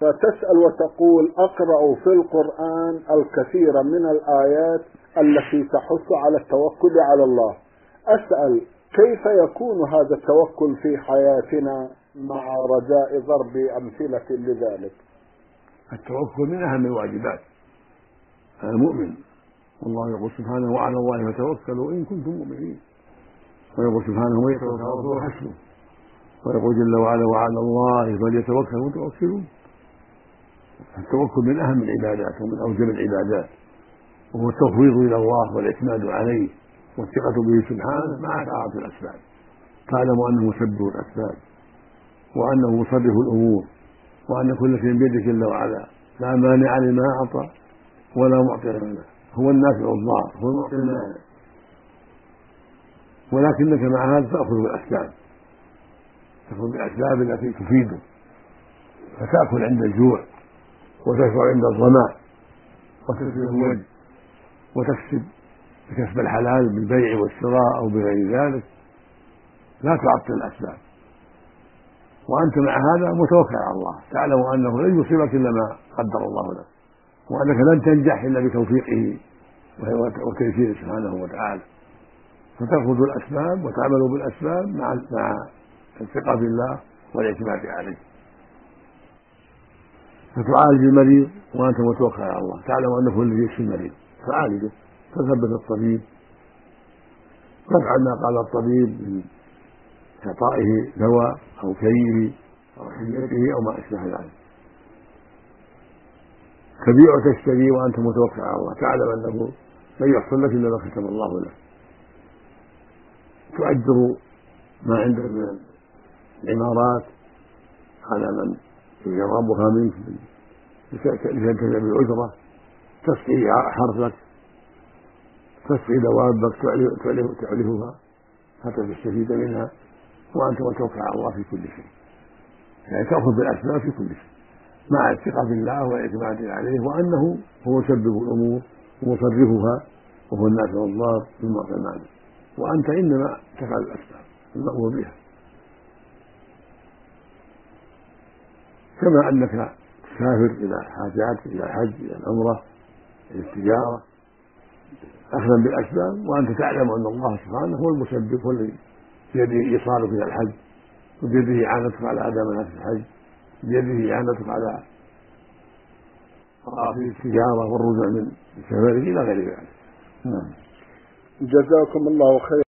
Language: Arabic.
فتسأل وتقول: أقرأ في القرآن الكثير من الآيات التي تحث على التوكل على الله. أسأل: كيف يكون هذا التوكل في حياتنا مع رجاء ضرب أمثلة لذلك؟ التوكل من أهم الواجبات على المؤمن، والله يقول سبحانه: وعلى الله فتوكلوا إن كنتم مؤمنين. ويقول سبحانه: ومن يتوكل على الله حسبه. ويقول جل وعلا: وعلى الله فليتوكل المتوكلون. التوكل من أهم العبادات ومن أوجب العبادات، وهو التفويض إلى الله والاعتماد عليه والثقة به سبحانه مع طاعة الأسباب. تعلم أنه مسبب الأسباب، وأنه مصرف الأمور، وأن كل شيء بيده جل وعلا، لا مانع لما أعطى ولا معطي لما، هو النافع الضار، هو المعطي المانع. ولكنك مع هذا تأخذ بالأسباب، تأخذ بالأسباب التي تفيده، فتأكل عند الجوع، وتشرب عند الظمأ، وتكسب الوجه، وتكسب بكسب الحلال بالبيع والشراء أو بغير ذلك، لا تعطل الأسباب. وأنت مع هذا متوكل على الله، تعلم أنه لن يصيبك إلا ما قدر الله لك، وأنك لن تنجح إلا بتوفيقه وتيسيره سبحانه وتعالى. فتأخذ الأسباب وتعمل بالأسباب مع الثقة بالله والاعتماد عليه. فتعالج المريض وأنت متوكل على الله، تعلم أنه هو الذي يشفي المريض، فعالجه، تثبت الطبيب، تفعل ما قال الطبيب من إعطائه دواء أو كيه أو حميته أو ما أشبه ذلك. تبيع وتشتري وأنت متوكل على الله، تعلم أنه لن يحصل لك إلا ما كتب الله لك. تؤجر ما عندك من العمارات على من يجربها منك لتنتفع بالأجرة، تسقي حرثك، تسقي دوابك، تعلفها حتى تستفيد منها، وأنت متوكل على الله في كل شيء. يعني تأخذ بالأسباب في كل شيء مع الثقة بالله والاعتماد عليه، وأنه هو مسبب الأمور ومصرفها، وهو النافع والضار بالمعطى المعنى، وأنت إنما تفعل الأسباب المأمور بها. كما أنك تسافر إلى حاجات، إلى الحج، إلى العمرة، إلى التجارة، أخذا بالأسباب، وأنت تعلم أن الله سبحانه هو المسبب، هو الذي بيده إيصالك إلى الحج، وبيده إعانتك على أداء مناسك الحج، بيده إعانتك على التجارة والرجوع من سفرك إلى غير ذلك. جزاكم الله خيرا.